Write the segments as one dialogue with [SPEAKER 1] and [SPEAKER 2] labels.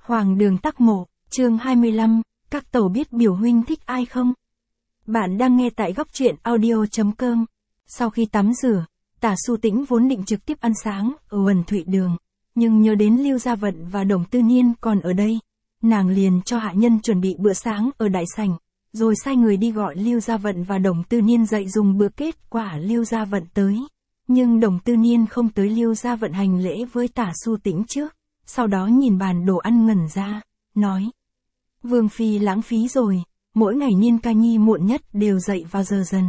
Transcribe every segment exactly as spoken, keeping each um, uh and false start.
[SPEAKER 1] Hoàng đường Tắc Mộ, chương hai mươi lăm, các tẩu biết biểu huynh thích ai không? Bạn đang nghe tại góc truyện audio chấm com. Sau khi tắm rửa, Tả Xu Tĩnh vốn định trực tiếp ăn sáng ở Uẩn Thụy Đường, nhưng nhớ đến Lưu Gia Vận và Đồng Tư Niên còn ở đây, nàng liền cho hạ nhân chuẩn bị bữa sáng ở đại sảnh, rồi sai người đi gọi Lưu Gia Vận và Đồng Tư Niên dậy dùng bữa. Kết quả Lưu Gia Vận tới, nhưng Đồng Tư Niên không tới. Lưu Gia Vận hành lễ với Tả Xu Tĩnh trước, sau đó nhìn bàn đồ ăn ngẩn ra, nói: Vương phi lãng phí rồi, mỗi ngày Niên ca nhi muộn nhất đều dậy vào giờ dần.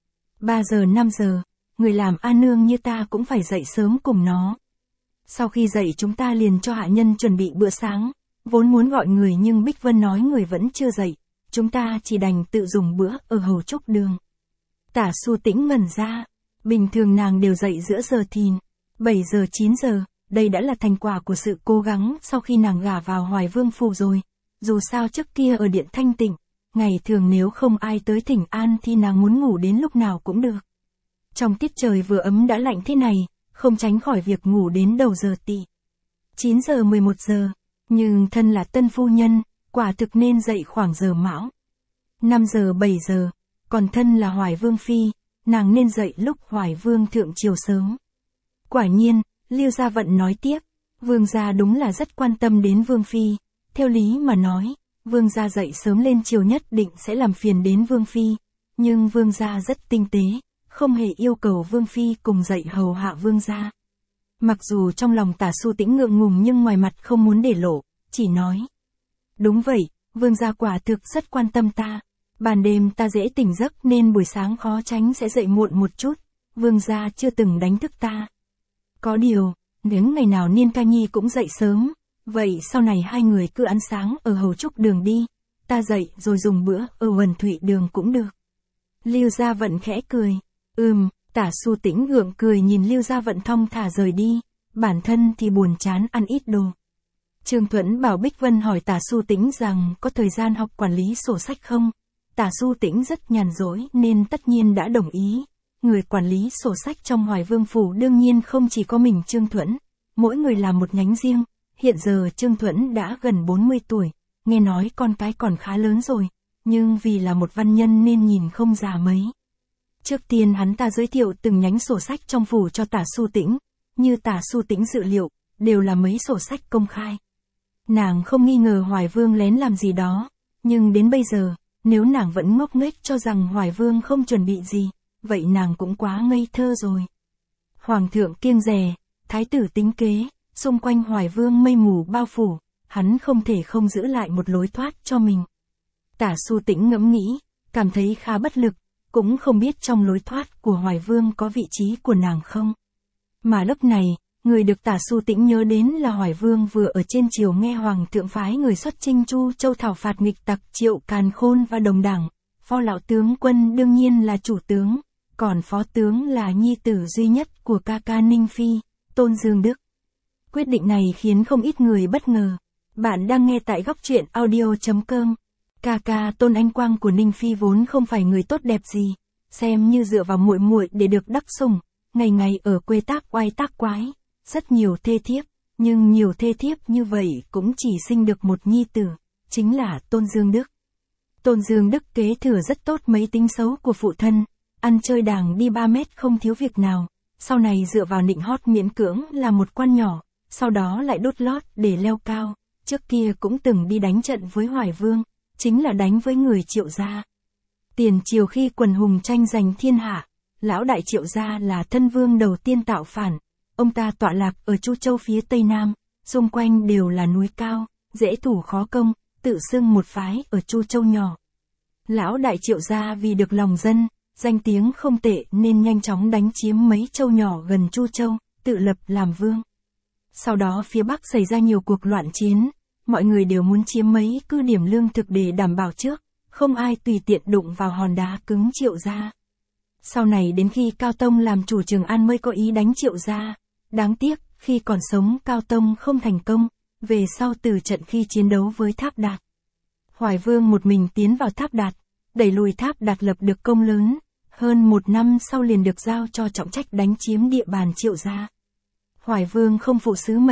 [SPEAKER 1] ba giờ năm giờ, người làm A nương như ta cũng phải dậy sớm cùng nó. Sau khi dậy chúng ta liền cho hạ nhân chuẩn bị bữa sáng, vốn muốn gọi người nhưng Bích Vân nói người vẫn chưa dậy, chúng ta chỉ đành tự dùng bữa ở Hầu Trúc Đường. Tả Xu Tĩnh ngẩn ra, bình thường nàng đều dậy giữa giờ thìn, bảy giờ chín giờ, đây đã là thành quả của sự cố gắng sau khi nàng gả vào Hoài Vương phủ rồi. Dù sao trước kia ở điện Thanh Tịnh, ngày thường nếu không ai tới thỉnh an thì nàng muốn ngủ đến lúc nào cũng được. Trong tiết trời vừa ấm đã lạnh thế này, không tránh khỏi việc ngủ đến đầu giờ tỵ. chín giờ mười một giờ, nhưng thân là tân phu nhân, quả thực nên dậy khoảng giờ mão. năm giờ bảy giờ, còn thân là Hoài Vương phi, nàng nên dậy lúc Hoài Vương thượng triều sớm. Quả nhiên, Lưu Gia Vận nói tiếp, Vương gia đúng là rất quan tâm đến Vương phi. Theo lý mà nói, Vương gia dậy sớm lên chiều nhất định sẽ làm phiền đến Vương phi, nhưng Vương gia rất tinh tế, không hề yêu cầu Vương phi cùng dậy hầu hạ Vương gia. Mặc dù trong lòng Tả Xu Tĩnh ngượng ngùng nhưng ngoài mặt không muốn để lộ, chỉ nói: Đúng vậy, Vương gia quả thực rất quan tâm ta. Ban đêm ta dễ tỉnh giấc nên buổi sáng khó tránh sẽ dậy muộn một chút, Vương gia chưa từng đánh thức ta. Có điều, nếu ngày nào Niên ca nhi cũng dậy sớm, vậy sau này hai người cứ ăn sáng ở Hầu Trúc Đường đi, ta dậy rồi dùng bữa ở Uẩn Thụy Đường cũng được. Lưu Gia Vận khẽ cười, ừm, Tả Xu Tĩnh gượng cười nhìn Lưu Gia Vận thong thả rời đi, bản thân thì buồn chán ăn ít đồ. Trương Thuẫn bảo Bích Vân hỏi Tả Xu Tĩnh rằng có thời gian học quản lý sổ sách không. Tả Xu Tĩnh rất nhàn rỗi nên tất nhiên đã đồng ý. Người quản lý sổ sách trong Hoài Vương phủ đương nhiên không chỉ có mình Trương Thuẫn, mỗi người làm một nhánh riêng. Hiện giờ Trương Thuẫn đã gần bốn mươi tuổi, nghe nói con cái còn khá lớn rồi, nhưng vì là một văn nhân nên nhìn không già mấy. Trước tiên hắn ta giới thiệu từng nhánh sổ sách trong phủ cho Tả Xu Tĩnh, như Tả Xu Tĩnh dự liệu, đều là mấy sổ sách công khai. Nàng không nghi ngờ Hoài Vương lén làm gì đó, nhưng đến bây giờ, nếu nàng vẫn ngốc nghếch cho rằng Hoài Vương không chuẩn bị gì, vậy nàng cũng quá ngây thơ rồi. Hoàng thượng kiêng dè, thái tử tính kế, xung quanh Hoài Vương mây mù bao phủ, hắn không thể không giữ lại một lối thoát cho mình. Tả Xu Tĩnh ngẫm nghĩ, cảm thấy khá bất lực, cũng không biết trong lối thoát của Hoài Vương có vị trí của nàng không. Mà lúc này, người được Tả Xu Tĩnh nhớ đến là Hoài Vương vừa ở trên triều nghe Hoàng thượng phái người xuất chinh Chu Châu thảo phạt nghịch tặc Triệu Càn Khôn và đồng đảng. Phó lão tướng quân đương nhiên là chủ tướng, còn phó tướng là nhi tử duy nhất của ca ca Ninh Phi, Tôn Dương Đức. Quyết định này khiến không ít người bất ngờ. Bạn đang nghe tại góc truyện audio chấm com. Ca ca Tôn Anh Quang của Ninh Phi vốn không phải người tốt đẹp gì, xem như dựa vào muội muội để được đắc sủng, ngày ngày ở quê tác oai tác quái, rất nhiều thê thiếp, nhưng nhiều thê thiếp như vậy cũng chỉ sinh được một nhi tử, chính là Tôn Dương Đức. Tôn Dương Đức kế thừa rất tốt mấy tính xấu của phụ thân, ăn chơi đàng đi ba mét không thiếu việc nào, sau này dựa vào nịnh hót miễn cưỡng là một quan nhỏ, sau đó lại đốt lót để leo cao, trước kia cũng từng đi đánh trận với Hoài Vương, chính là đánh với người Triệu gia. Tiền triều khi quần hùng tranh giành thiên hạ, lão đại Triệu gia là thân vương đầu tiên tạo phản, ông ta tọa lạc ở Chu Châu phía tây nam, xung quanh đều là núi cao, dễ thủ khó công, tự xưng một phái ở Chu Châu nhỏ. Lão đại Triệu gia vì được lòng dân, danh tiếng không tệ nên nhanh chóng đánh chiếm mấy châu nhỏ gần Chu Châu, tự lập làm vương. Sau đó phía Bắc xảy ra nhiều cuộc loạn chiến, mọi người đều muốn chiếm mấy cứ điểm lương thực để đảm bảo trước, không ai tùy tiện đụng vào hòn đá cứng Triệu gia. Sau này đến khi Cao Tông làm chủ Trường An mới có ý đánh Triệu gia, đáng tiếc khi còn sống Cao Tông không thành công, về sau từ trận khi chiến đấu với Tháp Đạt. Hoài Vương một mình tiến vào Tháp Đạt, đẩy lùi Tháp Đạt lập được công lớn, hơn một năm sau liền được giao cho trọng trách đánh chiếm địa bàn Triệu gia. Hoài Vương không phụ sứ mệnh,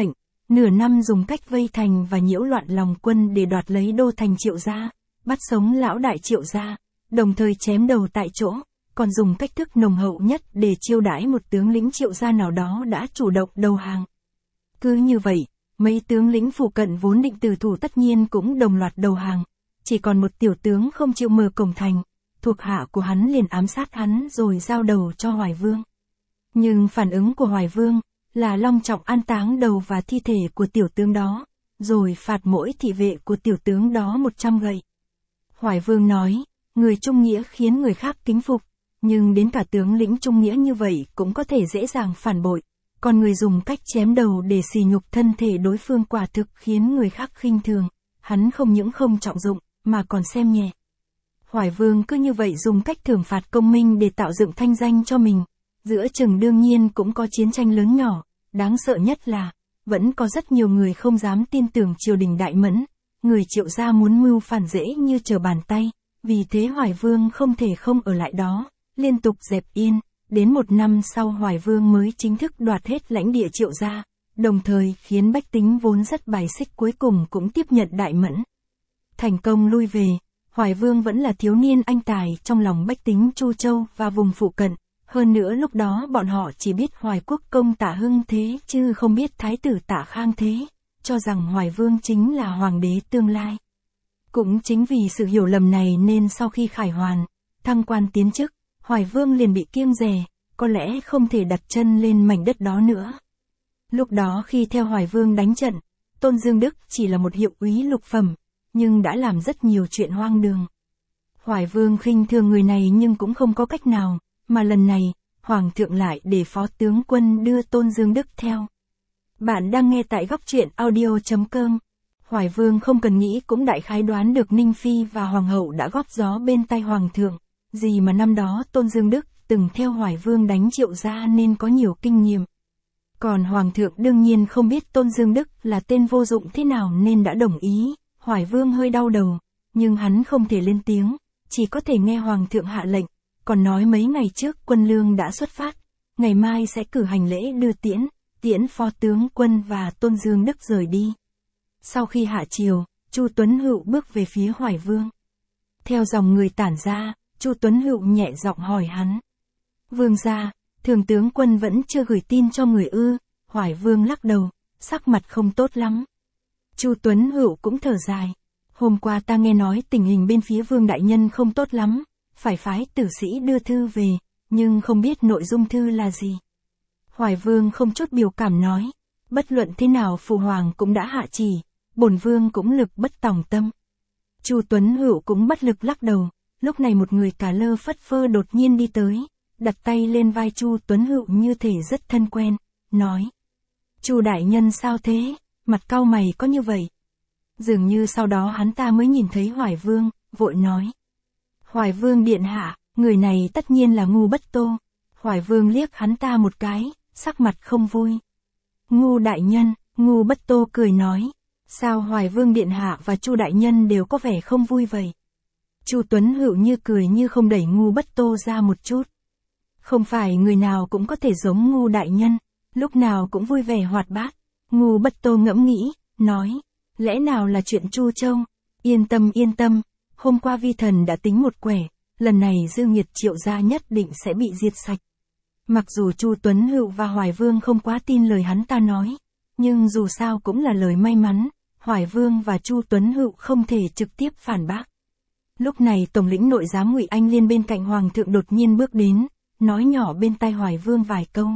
[SPEAKER 1] nửa năm dùng cách vây thành và nhiễu loạn lòng quân để đoạt lấy đô thành Triệu gia, bắt sống lão đại Triệu gia, đồng thời chém đầu tại chỗ, còn dùng cách thức nồng hậu nhất để chiêu đãi một tướng lĩnh Triệu gia nào đó đã chủ động đầu hàng. Cứ như vậy, mấy tướng lĩnh phụ cận vốn định từ thủ tất nhiên cũng đồng loạt đầu hàng, chỉ còn một tiểu tướng không chịu mở cổng thành, thuộc hạ của hắn liền ám sát hắn rồi giao đầu cho Hoài Vương. Nhưng phản ứng của Hoài Vương là long trọng an táng đầu và thi thể của tiểu tướng đó, rồi phạt mỗi thị vệ của tiểu tướng đó một trăm gậy. Hoài Vương nói, người trung nghĩa khiến người khác kính phục, nhưng đến cả tướng lĩnh trung nghĩa như vậy cũng có thể dễ dàng phản bội, còn người dùng cách chém đầu để sỉ nhục thân thể đối phương quả thực khiến người khác khinh thường, hắn không những không trọng dụng, mà còn xem nhẹ. Hoài Vương cứ như vậy dùng cách thưởng phạt công minh để tạo dựng thanh danh cho mình. Giữa chừng đương nhiên cũng có chiến tranh lớn nhỏ, đáng sợ nhất là, vẫn có rất nhiều người không dám tin tưởng triều đình Đại Mẫn, người Triệu gia muốn mưu phản dễ như trở bàn tay, vì thế Hoài Vương không thể không ở lại đó, liên tục dẹp yên, đến một năm sau Hoài Vương mới chính thức đoạt hết lãnh địa Triệu gia, đồng thời khiến bách tính vốn rất bài xích cuối cùng cũng tiếp nhận Đại Mẫn. Thành công lui về, Hoài Vương vẫn là thiếu niên anh tài trong lòng bách tính Chu Châu và vùng phụ cận. Hơn nữa lúc đó bọn họ chỉ biết Hoài Quốc công Tạ Hưng Thế chứ không biết Thái tử Tạ Khang Thế, cho rằng Hoài Vương chính là hoàng đế tương lai. Cũng chính vì sự hiểu lầm này nên sau khi khải hoàn, thăng quan tiến chức, Hoài Vương liền bị kiêng dè, có lẽ không thể đặt chân lên mảnh đất đó nữa. Lúc đó khi theo Hoài Vương đánh trận, Tôn Dương Đức chỉ là một hiệu úy lục phẩm, nhưng đã làm rất nhiều chuyện hoang đường. Hoài Vương khinh thường người này nhưng cũng không có cách nào. Mà lần này, Hoàng thượng lại để phó tướng quân đưa Tôn Dương Đức theo. Bạn đang nghe tại góc truyện audio chấm com. Hoài Vương không cần nghĩ cũng đại khái đoán được Ninh Phi và Hoàng hậu đã góp gió bên tay Hoàng thượng, gì mà năm đó Tôn Dương Đức từng theo Hoài Vương đánh Triệu gia nên có nhiều kinh nghiệm. Còn Hoàng thượng đương nhiên không biết Tôn Dương Đức là tên vô dụng thế nào nên đã đồng ý, Hoài Vương hơi đau đầu, nhưng hắn không thể lên tiếng, chỉ có thể nghe Hoàng thượng hạ lệnh. Còn nói mấy ngày trước quân lương đã xuất phát, ngày mai sẽ cử hành lễ đưa tiễn, tiễn phó tướng quân và Tôn Dương Đức rời đi. Sau khi hạ triều, Chu Tuấn Hựu bước về phía Hoài Vương. Theo dòng người tản ra, Chu Tuấn Hựu nhẹ giọng hỏi hắn. Vương gia, thường tướng quân vẫn chưa gửi tin cho người ư? Hoài Vương lắc đầu, sắc mặt không tốt lắm. Chu Tuấn Hựu cũng thở dài. Hôm qua ta nghe nói tình hình bên phía Vương đại nhân không tốt lắm. Phải phái tử sĩ đưa thư về, nhưng không biết nội dung thư là gì. Hoài Vương không chút biểu cảm nói, bất luận thế nào Phụ Hoàng cũng đã hạ chỉ, bổn Vương cũng lực bất tòng tâm. Chu Tuấn Hựu cũng bất lực lắc đầu, lúc này một người cả lơ phất phơ đột nhiên đi tới, đặt tay lên vai Chu Tuấn Hựu như thể rất thân quen, nói. Chu đại nhân sao thế, mặt cau mày có như vậy. Dường như sau đó hắn ta mới nhìn thấy Hoài Vương, vội nói. Hoài Vương điện hạ, người này tất nhiên là Ngu Bất Tô. Hoài Vương liếc hắn ta một cái, sắc mặt không vui. Ngu đại nhân, Ngu Bất Tô cười nói, sao Hoài Vương điện hạ và Chu đại nhân đều có vẻ không vui vậy? Chu Tuấn Hựu như cười như không đẩy Ngu Bất Tô ra một chút. Không phải người nào cũng có thể giống Ngu đại nhân, lúc nào cũng vui vẻ hoạt bát. Ngu Bất Tô ngẫm nghĩ, nói, lẽ nào là chuyện Chu Châu? Yên tâm yên tâm. Hôm qua vi thần đã tính một quẻ, lần này Dương Nhiệt Triệu gia nhất định sẽ bị diệt sạch. Mặc dù Chu Tuấn Hựu và Hoài Vương không quá tin lời hắn ta nói, nhưng dù sao cũng là lời may mắn, Hoài Vương và Chu Tuấn Hựu không thể trực tiếp phản bác. Lúc này Tổng lĩnh nội giám Ngụy Anh Liên bên cạnh Hoàng thượng đột nhiên bước đến, nói nhỏ bên tai Hoài Vương vài câu.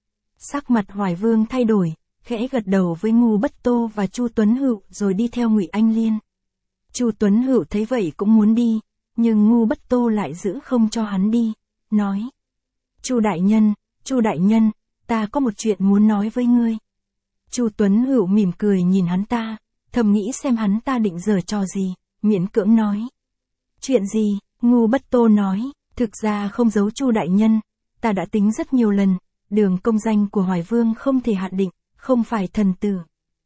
[SPEAKER 1] Sắc mặt Hoài Vương thay đổi, khẽ gật đầu với Ngu Bất Tô và Chu Tuấn Hựu rồi đi theo Ngụy Anh Liên. Chu Tuấn Hựu thấy vậy cũng muốn đi, nhưng Ngu Bất Tô lại giữ không cho hắn đi, nói. Chu đại nhân, Chu đại nhân, ta có một chuyện muốn nói với ngươi. Chu Tuấn Hựu mỉm cười nhìn hắn ta, thầm nghĩ xem hắn ta định giở trò gì, miễn cưỡng nói. Chuyện gì? Ngu Bất Tô nói, thực ra không giấu Chu đại nhân, ta đã tính rất nhiều lần, đường công danh của Hoài Vương không thể hạn định, không phải thần tử.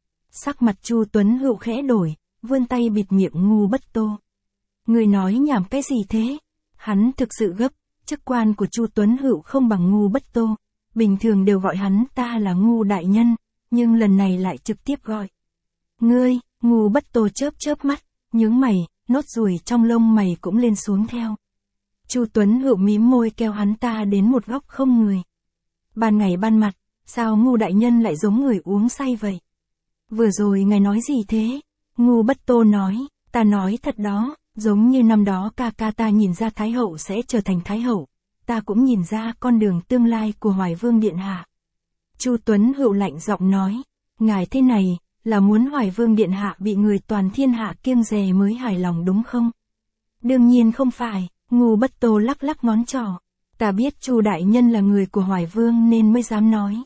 [SPEAKER 1] Sắc mặt Chu Tuấn Hựu khẽ đổi, vươn tay bịt miệng Ngu Bất Tô. Người nói nhảm cái gì thế? Hắn thực sự gấp, chức quan của Chu Tuấn Hựu không bằng Ngu Bất Tô, bình thường đều gọi hắn ta là Ngu đại nhân, nhưng lần này lại trực tiếp gọi. Ngươi, Ngu Bất Tô chớp chớp mắt, nhướng mày, nốt ruồi trong lông mày cũng lên xuống theo. Chu Tuấn Hữu mím môi kéo hắn ta đến một góc không người. Ban ngày ban mặt, sao Ngu đại nhân lại giống người uống say vậy? Vừa rồi ngài nói gì thế? Ngu Bất Tô nói, ta nói thật đó, giống như năm đó ca ca ta nhìn ra Thái hậu sẽ trở thành Thái hậu, ta cũng nhìn ra con đường tương lai của Hoài Vương điện hạ. Chu Tuấn Hữu lạnh giọng nói, ngài thế này, là muốn Hoài Vương điện hạ bị người toàn thiên hạ kiêng dè mới hài lòng đúng không? Đương nhiên không phải, Ngu Bất Tô lắc lắc ngón trỏ, ta biết Chu đại nhân là người của Hoài Vương nên mới dám nói.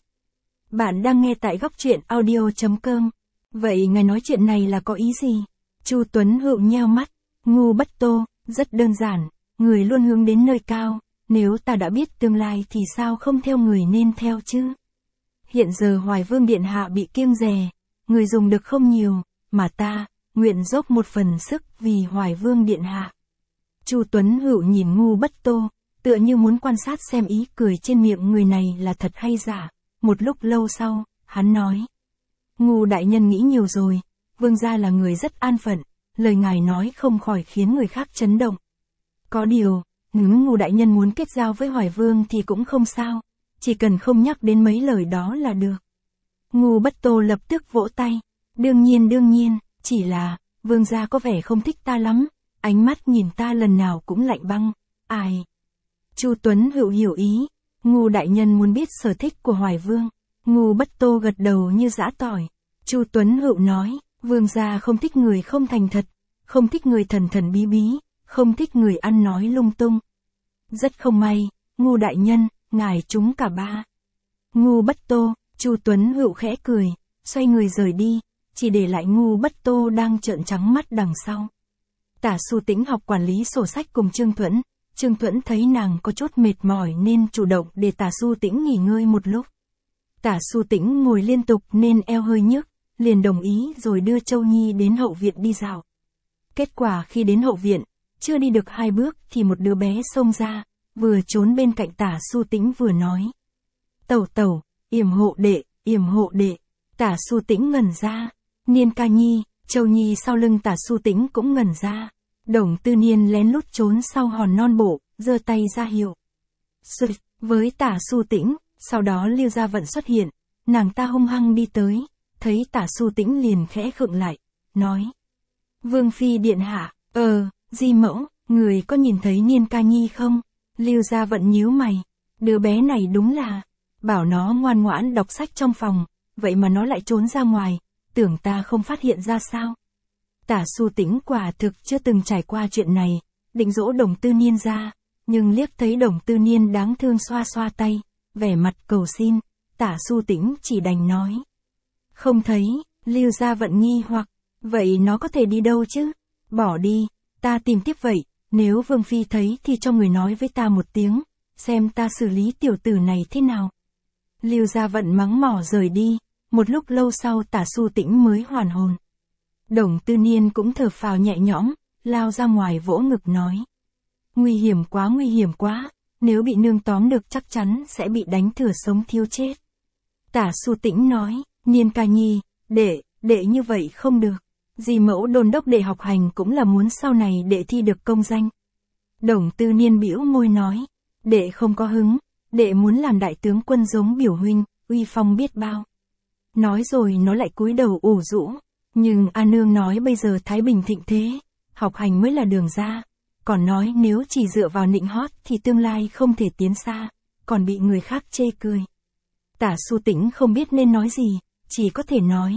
[SPEAKER 1] Bạn đang nghe tại góc truyện audio chấm com. Vậy ngài nói chuyện này là có ý gì? Chu Tuấn Hữu nheo mắt, Ngu Bất Tô, rất đơn giản, người luôn hướng đến nơi cao, nếu ta đã biết tương lai thì sao không theo người nên theo chứ? Hiện giờ Hoài Vương điện hạ bị kiêng dè, người dùng được không nhiều, mà ta, nguyện dốc một phần sức vì Hoài Vương điện hạ. Chu Tuấn Hữu nhìn Ngu Bất Tô, tựa như muốn quan sát xem ý cười trên miệng người này là thật hay giả. Một lúc lâu sau, hắn nói. Ngu đại nhân nghĩ nhiều rồi, vương gia là người rất an phận, lời ngài nói không khỏi khiến người khác chấn động. Có điều, nếu Ngu đại nhân muốn kết giao với Hoài Vương thì cũng không sao, chỉ cần không nhắc đến mấy lời đó là được. Ngu Bất Tô lập tức vỗ tay, đương nhiên đương nhiên, chỉ là, vương gia có vẻ không thích ta lắm, ánh mắt nhìn ta lần nào cũng lạnh băng, ai. Chu Tuấn Hữu hiểu ý, Ngu đại nhân muốn biết sở thích của Hoài Vương. Ngu Bất Tô gật đầu như giã tỏi. Chu Tuấn Hữu nói, vương gia không thích người không thành thật, không thích người thần thần bí bí, không thích người ăn nói lung tung. Rất không may, Ngu đại nhân, ngài trúng cả ba. Ngu Bất Tô, Chu Tuấn Hữu khẽ cười, xoay người rời đi, chỉ để lại Ngu Bất Tô đang trợn trắng mắt đằng sau. Tả Xu Tĩnh học quản lý sổ sách cùng Trương Thuẫn. Trương Thuẫn thấy nàng có chút mệt mỏi nên chủ động để Tả Xu Tĩnh nghỉ ngơi một lúc. Tả Xu Tĩnh ngồi liên tục nên eo hơi nhức, liền đồng ý rồi đưa Châu Nhi đến hậu viện đi dạo. Kết quả khi đến hậu viện, chưa đi được hai bước thì một đứa bé xông ra, vừa trốn bên cạnh Tả Xu Tĩnh vừa nói. Tẩu tẩu, yểm hộ đệ, yểm hộ đệ. Tả Xu Tĩnh ngẩn ra. Niên Ca Nhi, Châu Nhi sau lưng Tả Xu Tĩnh cũng ngẩn ra. Đồng Tư Niên lén lút trốn sau hòn non bộ, giơ tay ra hiệu. Sụt, với Tả Xu Tĩnh, sau đó Lưu Gia Vận xuất hiện, nàng ta hung hăng đi tới, thấy Tả Xu Tĩnh liền khẽ khựng lại, nói. Vương Phi điện hạ, ờ, Di mẫu, người có nhìn thấy Niên Ca Nhi không? Lưu Gia Vận nhíu mày, đứa bé này đúng là, bảo nó ngoan ngoãn đọc sách trong phòng, vậy mà nó lại trốn ra ngoài, tưởng ta không phát hiện ra sao? Tả Xu Tĩnh quả thực chưa từng trải qua chuyện này, định dỗ Đồng Tư Niên ra, nhưng liếc thấy Đồng Tư Niên đáng thương xoa xoa tay, vẻ mặt cầu xin, Tả Xu Tĩnh chỉ đành nói. Không thấy, Lưu Gia Vận nghi hoặc, vậy nó có thể đi đâu chứ? Bỏ đi, ta tìm tiếp vậy, nếu Vương Phi thấy thì cho người nói với ta một tiếng, xem ta xử lý tiểu tử này thế nào. Lưu Gia Vận mắng mỏ rời đi, một lúc lâu sau Tả Xu Tĩnh mới hoàn hồn. Đồng Tư Niên cũng thở phào nhẹ nhõm, lao ra ngoài vỗ ngực nói. Nguy hiểm quá nguy hiểm quá, nếu bị nương tóm được chắc chắn sẽ bị đánh thừa sống thiếu chết. Tả Xu Tĩnh nói, Niên Ca Nhi, đệ, đệ như vậy không được. Di mẫu đôn đốc đệ học hành cũng là muốn sau này đệ thi được công danh. Đồng Tư Niên bĩu môi nói, đệ không có hứng, đệ muốn làm đại tướng quân giống biểu huynh, uy phong biết bao. Nói rồi nó lại cúi đầu ủ rũ. Nhưng A Nương nói bây giờ Thái Bình thịnh thế, học hành mới là đường ra, còn nói nếu chỉ dựa vào nịnh hót thì tương lai không thể tiến xa, còn bị người khác chê cười. Tả Xu Tĩnh không biết nên nói gì, chỉ có thể nói.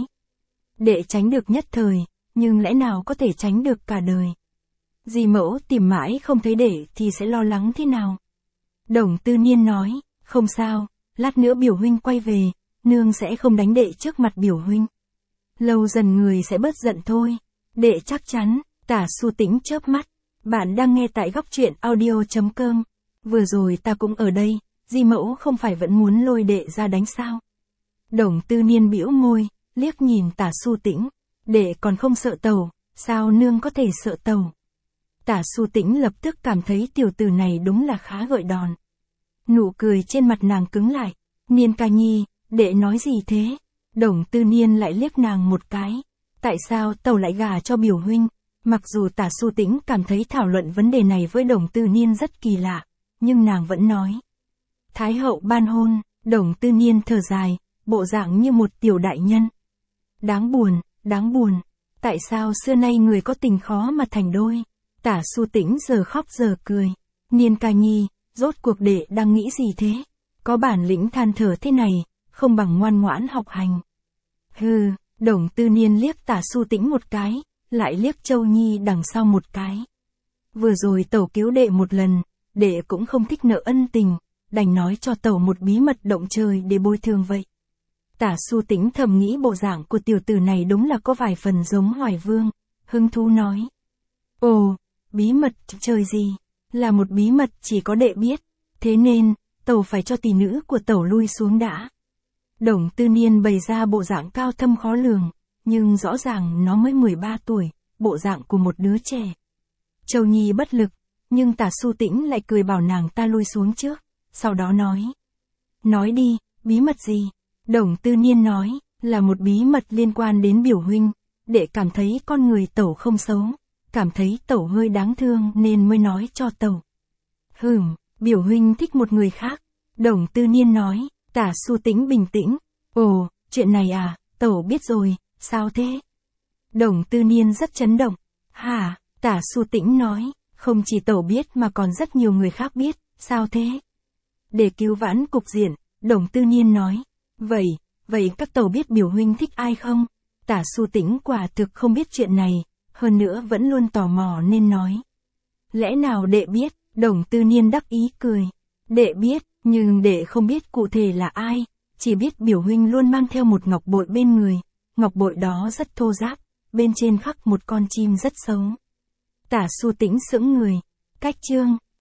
[SPEAKER 1] Đệ tránh được nhất thời, nhưng lẽ nào có thể tránh được cả đời. Di mẫu tìm mãi không thấy đệ thì sẽ lo lắng thế nào. Đồng Tư Niên nói, không sao, lát nữa biểu huynh quay về, nương sẽ không đánh đệ trước mặt biểu huynh. Lâu dần người sẽ bớt giận thôi. Đệ chắc chắn. Tả Xu Tĩnh chớp mắt. Bạn đang nghe tại góc truyện audio chấm com. Vừa rồi ta cũng ở đây, Di mẫu không phải vẫn muốn lôi đệ ra đánh sao? Đồng Tư Niên bĩu môi, liếc nhìn Tả Xu Tĩnh. Đệ còn không sợ tàu, sao nương có thể sợ tàu? Tả Xu Tĩnh lập tức cảm thấy tiểu tử này đúng là khá gợi đòn. Nụ cười trên mặt nàng cứng lại. Niên Ca Nhi, đệ nói gì thế? Đồng Tư Niên lại liếc nàng một cái. Tại sao tẩu lại gả cho biểu huynh? Mặc dù Tả Xu Tĩnh cảm thấy thảo luận vấn đề này với Đồng Tư Niên rất kỳ lạ, nhưng nàng vẫn nói. Thái hậu ban hôn. Đồng Tư Niên thở dài, bộ dạng như một tiểu đại nhân. Đáng buồn, đáng buồn. Tại sao xưa nay người có tình khó mà thành đôi? Tả Xu Tĩnh giờ khóc giờ cười. Niên ca nhi, rốt cuộc đệ đang nghĩ gì thế? Có bản lĩnh than thở thế này, không bằng ngoan ngoãn học hành. Hừ, Đồng Tư Niên liếc Tả Xu Tĩnh một cái, lại liếc Châu Nhi đằng sau một cái. Vừa rồi tẩu cứu đệ một lần, đệ cũng không thích nợ ân tình, đành nói cho tẩu một bí mật động trời để bồi thường vậy. Tả Xu Tĩnh thầm nghĩ bộ dạng của tiểu tử này đúng là có vài phần giống Hoài Vương, hứng thú nói. Ồ, bí mật trời gì? Là một bí mật chỉ có đệ biết, thế nên, tẩu phải cho tỷ nữ của tẩu lui xuống đã. Đồng Tư Niên bày ra bộ dạng cao thâm khó lường, nhưng rõ ràng nó mới mười ba tuổi, bộ dạng của một đứa trẻ. Châu Nhi bất lực, nhưng Tả Xu Tĩnh lại cười bảo nàng ta lui xuống trước, sau đó nói. Nói đi, bí mật gì? Đồng Tư Niên nói, là một bí mật liên quan đến biểu huynh, để cảm thấy con người tẩu không xấu, cảm thấy tẩu hơi đáng thương nên mới nói cho tẩu. Hừm, biểu huynh thích một người khác. Đồng Tư Niên nói. Tả Xu Tĩnh bình tĩnh. Ồ, chuyện này à, tẩu biết rồi, sao thế? Đồng Tư Niên rất chấn động. Hả? Tả Xu Tĩnh nói, không chỉ tẩu biết mà còn rất nhiều người khác biết, sao thế? Để cứu vãn cục diện, Đồng Tư Niên nói. Vậy, vậy các tẩu biết biểu huynh thích ai không? Tả Xu Tĩnh quả thực không biết chuyện này, hơn nữa vẫn luôn tò mò nên nói. Lẽ nào đệ biết? Đồng Tư Niên đắc ý cười. Đệ biết, nhưng đệ không biết cụ thể là ai, chỉ biết biểu huynh luôn mang theo một ngọc bội bên người, ngọc bội đó rất thô ráp, bên trên khắc một con chim rất xấu. Tả Xu Tĩnh sững người. Cách chương